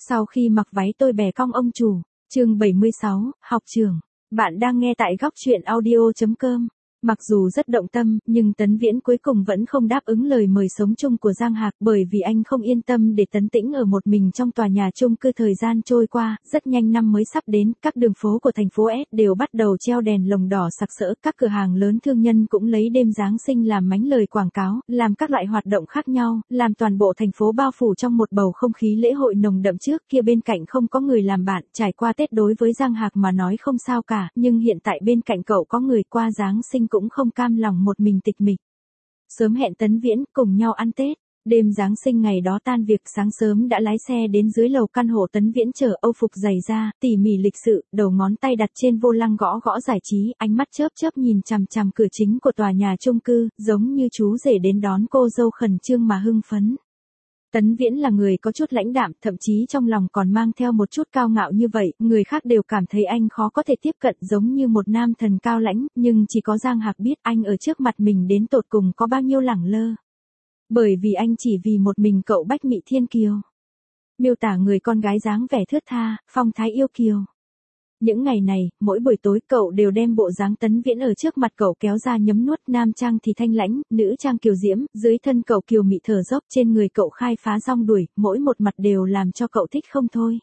Sau khi mặc váy tôi bè cong ông chủ, chương 76, học trưởng. Bạn đang nghe tại góc truyện audio.com. Mặc dù rất động tâm, nhưng Tấn Viễn cuối cùng vẫn không đáp ứng lời mời sống chung của Giang Hạc, bởi vì anh không yên tâm để Tấn Tĩnh ở một mình trong tòa nhà chung cư. Thời gian trôi qua, rất nhanh năm mới sắp đến, các đường phố của thành phố S đều bắt đầu treo đèn lồng đỏ sặc sỡ, các cửa hàng lớn thương nhân cũng lấy đêm Giáng sinh làm mánh lời quảng cáo, làm các loại hoạt động khác nhau, làm toàn bộ thành phố bao phủ trong một bầu không khí lễ hội nồng đậm. Trước kia bên cạnh không có người làm bạn, trải qua Tết đối với Giang Hạc mà nói không sao cả, nhưng hiện tại bên cạnh cậu có người, qua Giáng sinh cũng không cam lòng một mình tịch mịch. Sớm hẹn Tấn Viễn cùng nhau ăn Tết. Đêm Giáng sinh ngày đó tan việc, sáng sớm đã lái xe đến dưới lầu căn hộ Tấn Viễn chờ, âu phục giày da, tỉ mỉ lịch sự, đầu ngón tay đặt trên vô lăng gõ gõ giải trí, ánh mắt chớp chớp nhìn chằm chằm cửa chính của tòa nhà chung cư, giống như chú rể đến đón cô dâu khẩn trương mà hưng phấn. Tấn Viễn là người có chút lãnh đạm, thậm chí trong lòng còn mang theo một chút cao ngạo, như vậy, người khác đều cảm thấy anh khó có thể tiếp cận, giống như một nam thần cao lãnh, nhưng chỉ có Giang Hạc biết anh ở trước mặt mình đến tột cùng có bao nhiêu lẳng lơ. Bởi vì anh chỉ vì một mình cậu bách mị thiên kiều. Miêu tả người con gái dáng vẻ thướt tha, phong thái yêu kiều. Những ngày này, mỗi buổi tối cậu đều đem bộ dáng Tấn Viễn ở trước mặt cậu kéo ra nhấm nuốt, nam trang thì thanh lãnh, nữ trang kiều diễm, dưới thân cậu kiều mị thở dốc, trên người cậu khai phá rong đuổi, mỗi một mặt đều làm cho cậu thích không thôi.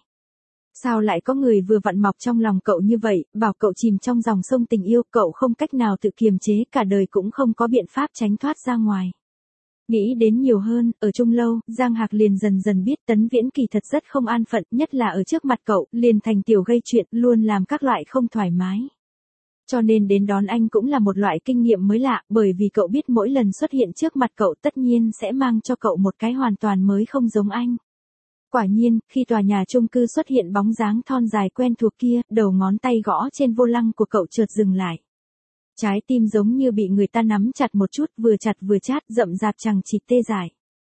Sao lại có người vừa vặn mọc trong lòng cậu như vậy, bảo cậu chìm trong dòng sông tình yêu, cậu không cách nào tự kiềm chế, cả đời cũng không có biện pháp tránh thoát ra ngoài. Nghĩ đến nhiều hơn, ở chung lâu, Giang Hạc liền dần dần biết Tấn Viễn kỳ thật rất không an phận, nhất là ở trước mặt cậu, liền thành tiểu gây chuyện, luôn làm các loại không thoải mái. Cho nên đến đón anh cũng là một loại kinh nghiệm mới lạ, bởi vì cậu biết mỗi lần xuất hiện trước mặt cậu tất nhiên sẽ mang cho cậu một cái hoàn toàn mới không giống anh. Quả nhiên, khi tòa nhà chung cư xuất hiện bóng dáng thon dài quen thuộc kia, đầu ngón tay gõ trên vô lăng của cậu chợt dừng lại. Trái tim giống như bị người ta nắm chặt một chút, vừa chặt vừa chát, rậm rạp chằng chịt tê dại.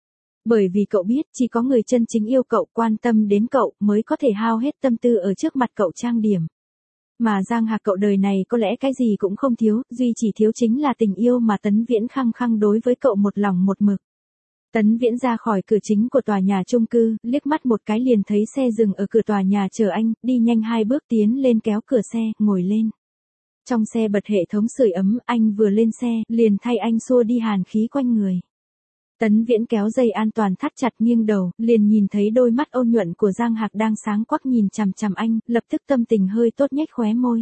Bởi vì cậu biết, chỉ có người chân chính yêu cậu, quan tâm đến cậu, mới có thể hao hết tâm tư ở trước mặt cậu trang điểm. Mà Giang Hạc cậu đời này có lẽ cái gì cũng không thiếu, duy chỉ thiếu chính là tình yêu mà Tấn Viễn khăng khăng đối với cậu một lòng một mực. Tấn Viễn ra khỏi cửa chính của tòa nhà chung cư, liếc mắt một cái liền thấy xe dừng ở cửa tòa nhà chờ anh, đi nhanh 2 bước tiến lên kéo cửa xe, ngồi lên. Trong xe bật hệ thống sưởi ấm, anh vừa lên xe, liền thay anh xua đi hàn khí quanh người. Tấn Viễn kéo dây an toàn thắt chặt, nghiêng đầu, liền nhìn thấy đôi mắt ôn nhuận của Giang Hạc đang sáng quắc nhìn chằm chằm anh, lập tức tâm tình hơi tốt, nhếch khóe môi.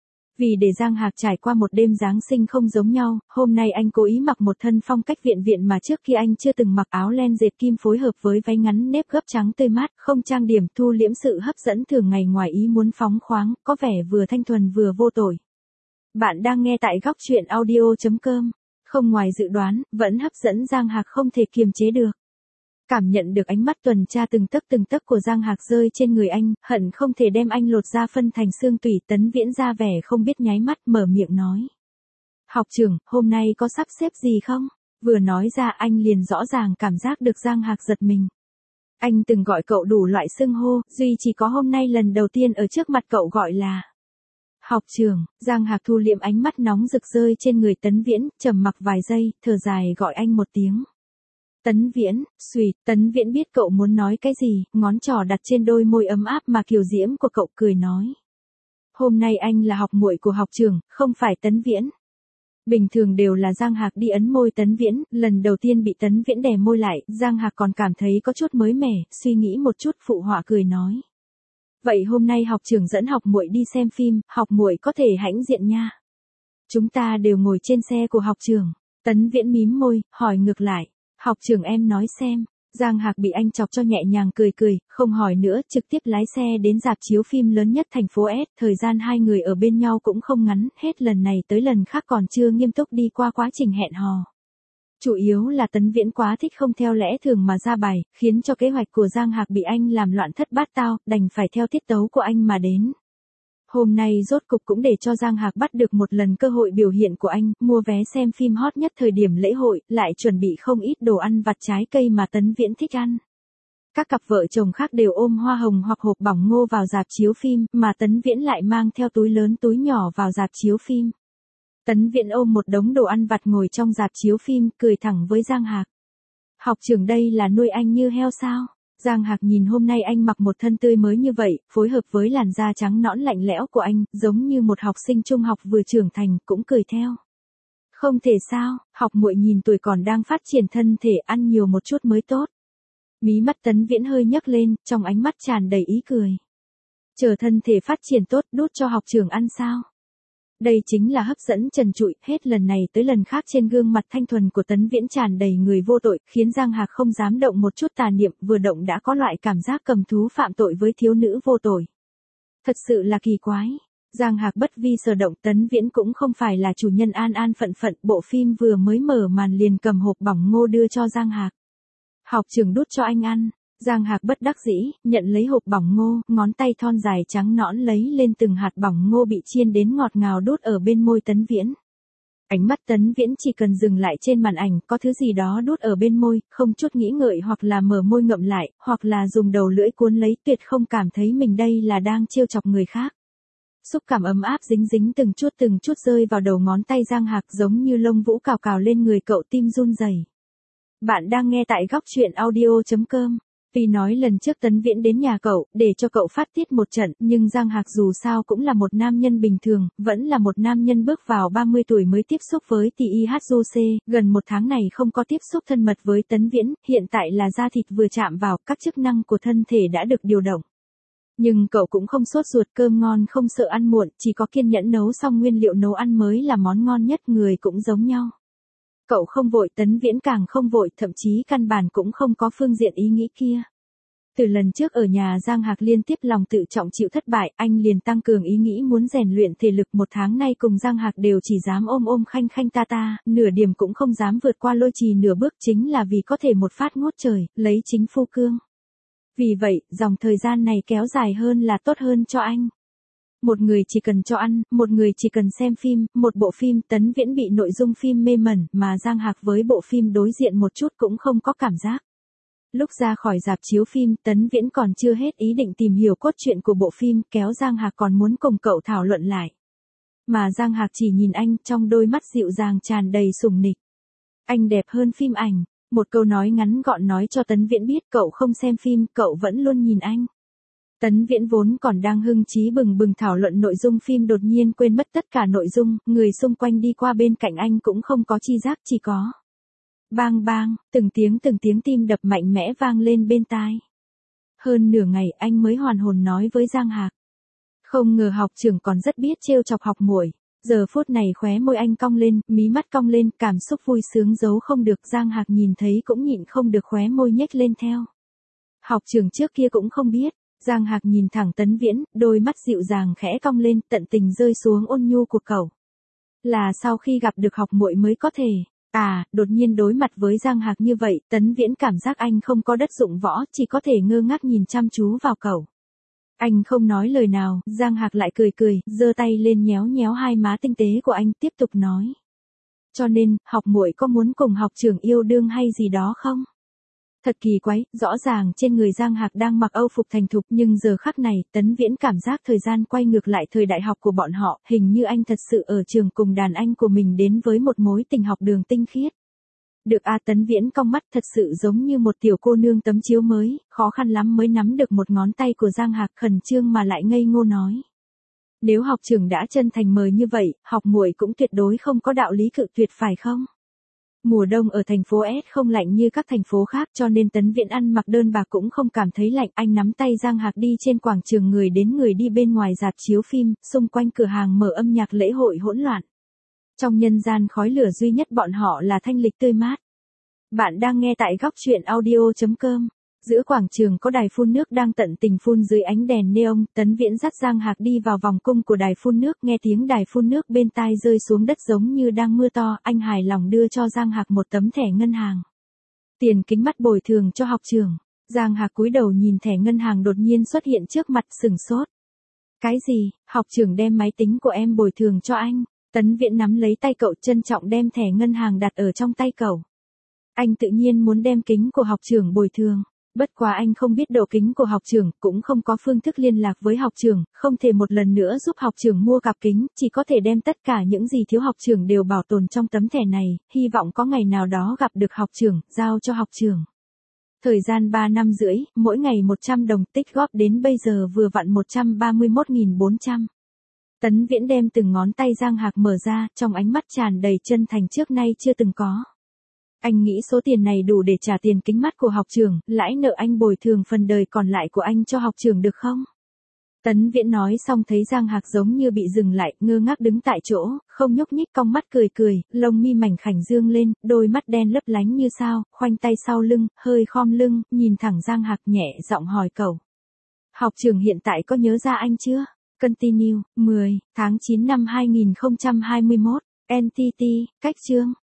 Vì để Giang Hạc trải qua một đêm Giáng sinh không giống nhau, hôm nay anh cố ý mặc một thân phong cách viện viện mà trước kia anh chưa từng mặc, áo len dệt kim phối hợp với váy ngắn nếp gấp trắng tươi mát, không trang điểm, thu liễm sự hấp dẫn thường ngày, ngoài ý muốn phóng khoáng, có vẻ vừa thanh thuần vừa vô tội. Bạn đang nghe tại góc truyện audio.com. Không ngoài dự đoán, vẫn hấp dẫn Giang Hạc không thể kiềm chế được. Cảm nhận được ánh mắt tuần tra từng tấc của Giang Hạc rơi trên người anh, hận không thể đem anh lột ra phân thành xương tủy. Tấn Viễn ra vẻ không biết nháy mắt, mở miệng nói. Học trưởng, hôm nay có sắp xếp gì không? Vừa nói ra anh liền rõ ràng cảm giác được Giang Hạc giật mình. Anh từng gọi cậu đủ loại xưng hô, duy chỉ có hôm nay lần đầu tiên ở trước mặt cậu gọi là học trưởng. Giang Hạc thu liệm ánh mắt nóng rực rơi trên người Tấn Viễn, trầm mặc vài giây, thở dài gọi anh một tiếng. Tấn Viễn, suýt. Tấn Viễn biết cậu muốn nói cái gì, ngón trỏ đặt trên đôi môi ấm áp mà kiều diễm của cậu, cười nói. Hôm nay anh là học muội của học trưởng, không phải Tấn Viễn. Bình thường đều là Giang Hạc đi ấn môi Tấn Viễn, lần đầu tiên bị Tấn Viễn đè môi lại, Giang Hạc còn cảm thấy có chút mới mẻ, suy nghĩ một chút phụ họa cười nói. Vậy hôm nay học trưởng dẫn học muội đi xem phim, học muội có thể hãnh diện nha. Chúng ta đều ngồi trên xe của học trưởng. Tấn Viễn mím môi, hỏi ngược lại. Học trưởng em nói xem. Giang Hạc bị anh chọc cho nhẹ nhàng cười, không hỏi nữa, trực tiếp lái xe đến rạp chiếu phim lớn nhất thành phố S. Thời gian hai người ở bên nhau cũng không ngắn, hết lần này tới lần khác còn chưa nghiêm túc đi qua quá trình hẹn hò. Chủ yếu là Tấn Viễn quá thích không theo lẽ thường mà ra bài, khiến cho kế hoạch của Giang Hạc bị anh làm loạn thất bát tao, đành phải theo tiết tấu của anh mà đến. Hôm nay rốt cục cũng để cho Giang Hạc bắt được một lần cơ hội biểu hiện của anh, mua vé xem phim hot nhất thời điểm lễ hội, lại chuẩn bị không ít đồ ăn vặt trái cây mà Tấn Viễn thích ăn. Các cặp vợ chồng khác đều ôm hoa hồng hoặc hộp bỏng ngô vào rạp chiếu phim, mà Tấn Viễn lại mang theo túi lớn túi nhỏ vào rạp chiếu phim. Tấn Viễn ôm một đống đồ ăn vặt ngồi trong rạp chiếu phim, cười thẳng với Giang Hạc. Học trưởng đây là nuôi anh như heo sao? Giang Hạc nhìn hôm nay anh mặc một thân tươi mới như vậy, phối hợp với làn da trắng nõn lạnh lẽo của anh, giống như một học sinh trung học vừa trưởng thành, cũng cười theo. Không thể sao, học muội nhìn tuổi còn đang phát triển thân thể, ăn nhiều một chút mới tốt. Mí mắt Tấn Viễn hơi nhấc lên, trong ánh mắt tràn đầy ý cười. Chờ thân thể phát triển tốt, đút cho học trưởng ăn sao? Đây chính là hấp dẫn trần trụi, hết lần này tới lần khác trên gương mặt thanh thuần của Tấn Viễn tràn đầy người vô tội, khiến Giang Hạc không dám động một chút tà niệm, vừa động đã có loại cảm giác cầm thú phạm tội với thiếu nữ vô tội. Thật sự là kỳ quái. Giang Hạc bất vi sở động, Tấn Viễn cũng không phải là chủ nhân an an phận phận, bộ phim vừa mới mở màn liền cầm hộp bỏng ngô đưa cho Giang Hạc. Học trưởng đút cho anh ăn. Giang Hạc bất đắc dĩ, nhận lấy hộp bỏng ngô, ngón tay thon dài trắng nõn lấy lên từng hạt bỏng ngô bị chiên đến ngọt ngào đút ở bên môi Tấn Viễn. Ánh mắt Tấn Viễn chỉ cần dừng lại trên màn ảnh, có thứ gì đó đút ở bên môi, không chút nghĩ ngợi hoặc là mở môi ngậm lại, hoặc là dùng đầu lưỡi cuốn lấy, tuyệt không cảm thấy mình đây là đang trêu chọc người khác. Xúc cảm ấm áp dính dính từng chút rơi vào đầu ngón tay Giang Hạc giống như lông vũ cào cào lên người cậu, tim run rẩy. Bạn đang nghe tại góc truyện audio.com. Vì nói lần trước Tấn Viễn đến nhà cậu, để cho cậu phát tiết một trận, nhưng Giang Hạc dù sao cũng là một nam nhân bình thường, vẫn là một nam nhân bước vào 30 tuổi mới tiếp xúc với TIHJC, gần một tháng này không có tiếp xúc thân mật với Tấn Viễn, hiện tại là da thịt vừa chạm vào, các chức năng của thân thể đã được điều động. Nhưng cậu cũng không sốt ruột, cơm ngon không sợ ăn muộn, chỉ có kiên nhẫn nấu xong nguyên liệu nấu ăn mới là món ngon nhất, người cũng giống nhau. Cậu không vội, Tấn Viễn càng không vội, thậm chí căn bản cũng không có phương diện ý nghĩ kia. Từ lần trước ở nhà Giang Hạc liên tiếp lòng tự trọng chịu thất bại, anh liền tăng cường ý nghĩ muốn rèn luyện thể lực, một tháng nay cùng Giang Hạc đều chỉ dám ôm ôm khanh khanh ta ta, nửa điểm cũng không dám vượt qua lôi trì nửa bước, chính là vì có thể một phát ngút trời, lấy chính phu cương. Vì vậy, dòng thời gian này kéo dài hơn là tốt hơn cho anh. Một người chỉ cần cho ăn, một người chỉ cần xem phim, một bộ phim, Tấn Viễn bị nội dung phim mê mẩn, mà Giang Hạc với bộ phim đối diện một chút cũng không có cảm giác. Lúc ra khỏi rạp chiếu phim, Tấn Viễn còn chưa hết ý định tìm hiểu cốt truyện của bộ phim, kéo Giang Hạc còn muốn cùng cậu thảo luận lại. Mà Giang Hạc chỉ nhìn anh, trong đôi mắt dịu dàng tràn đầy sủng nịch. Anh đẹp hơn phim ảnh. Một câu nói ngắn gọn nói cho Tấn Viễn biết cậu không xem phim, cậu vẫn luôn nhìn anh. Tấn Viễn vốn còn đang hưng chí bừng bừng thảo luận nội dung phim, đột nhiên quên mất tất cả nội dung, người xung quanh đi qua bên cạnh anh cũng không có chi giác, chỉ có bang bang, từng tiếng tim đập mạnh mẽ vang lên bên tai. Hơn nửa ngày anh mới hoàn hồn nói với Giang Hạc. Không ngờ học trưởng còn rất biết trêu chọc học muội. Giờ phút này khóe môi anh cong lên, mí mắt cong lên, cảm xúc vui sướng giấu không được, Giang Hạc nhìn thấy cũng nhịn không được khóe môi nhếch lên theo. Học trưởng trước kia cũng không biết. Giang Hạc nhìn thẳng Tấn Viễn, đôi mắt dịu dàng khẽ cong lên, tận tình rơi xuống ôn nhu của cậu. Là sau khi gặp được học muội mới có thể. Đột nhiên đối mặt với Giang Hạc như vậy, Tấn Viễn cảm giác anh không có đất dụng võ, chỉ có thể ngơ ngác nhìn chăm chú vào cậu. Anh không nói lời nào, Giang Hạc lại cười, giơ tay lên nhéo nhéo hai má tinh tế của anh, tiếp tục nói. Cho nên, học muội có muốn cùng học trưởng yêu đương hay gì đó không? Thật kỳ quái, rõ ràng trên người Giang Hạc đang mặc âu phục thành thục, nhưng giờ khắc này, Tấn Viễn cảm giác thời gian quay ngược lại thời đại học của bọn họ, hình như anh thật sự ở trường cùng đàn anh của mình đến với một mối tình học đường tinh khiết. Được Tấn Viễn cong mắt, thật sự giống như một tiểu cô nương tấm chiếu mới, khó khăn lắm mới nắm được một ngón tay của Giang Hạc, khẩn trương mà lại ngây ngô nói. Nếu học trưởng đã chân thành mời như vậy, học muội cũng tuyệt đối không có đạo lý cự tuyệt phải không? Mùa đông ở thành phố S không lạnh như các thành phố khác, cho nên Tấn Viễn ăn mặc đơn bạc cũng không cảm thấy lạnh. Anh nắm tay Giang Hạc đi trên quảng trường, người đến người đi bên ngoài rạp chiếu phim, xung quanh cửa hàng mở âm nhạc lễ hội hỗn loạn. Trong nhân gian khói lửa duy nhất bọn họ là thanh lịch tươi mát. Bạn đang nghe tại góc truyện audio.com. Giữa quảng trường có đài phun nước đang tận tình phun dưới ánh đèn neon, Tấn Viễn dắt Giang Hạc đi vào vòng cung của đài phun nước, nghe tiếng đài phun nước bên tai rơi xuống đất giống như đang mưa to, anh hài lòng đưa cho Giang Hạc một tấm thẻ ngân hàng. Tiền kính mắt bồi thường cho học trưởng. Giang Hạc cúi đầu nhìn thẻ ngân hàng đột nhiên xuất hiện trước mặt, sửng sốt. Cái gì, học trưởng đem máy tính của em bồi thường cho anh? Tấn Viễn nắm lấy tay cậu, trân trọng đem thẻ ngân hàng đặt ở trong tay cậu. Anh tự nhiên muốn đem kính của học trưởng bồi thường. Bất quá anh không biết độ kính của học trưởng, cũng không có phương thức liên lạc với học trưởng, không thể một lần nữa giúp học trưởng mua cặp kính, chỉ có thể đem tất cả những gì thiếu học trưởng đều bảo tồn trong tấm thẻ này, hy vọng có ngày nào đó gặp được học trưởng, giao cho học trưởng. Thời gian 3 năm rưỡi, mỗi ngày 100 đồng, tích góp đến bây giờ vừa vặn 131.400. Tấn Viễn đem từng ngón tay Giang Hạc mở ra, trong ánh mắt tràn đầy chân thành trước nay chưa từng có. Anh nghĩ số tiền này đủ để trả tiền kính mắt của học trưởng, lãi nợ anh bồi thường phần đời còn lại của anh cho học trưởng được không? Tấn Viễn nói xong thấy Giang Hạc giống như bị dừng lại, ngơ ngác đứng tại chỗ, không nhúc nhích, cong mắt cười cười, lông mi mảnh khảnh dương lên, đôi mắt đen lấp lánh như sao, khoanh tay sau lưng, hơi khom lưng, nhìn thẳng Giang Hạc nhẹ giọng hỏi cậu. Học trưởng hiện tại có nhớ ra anh chưa? Continue, 10, tháng 9 năm 2021, NTT, cách chương.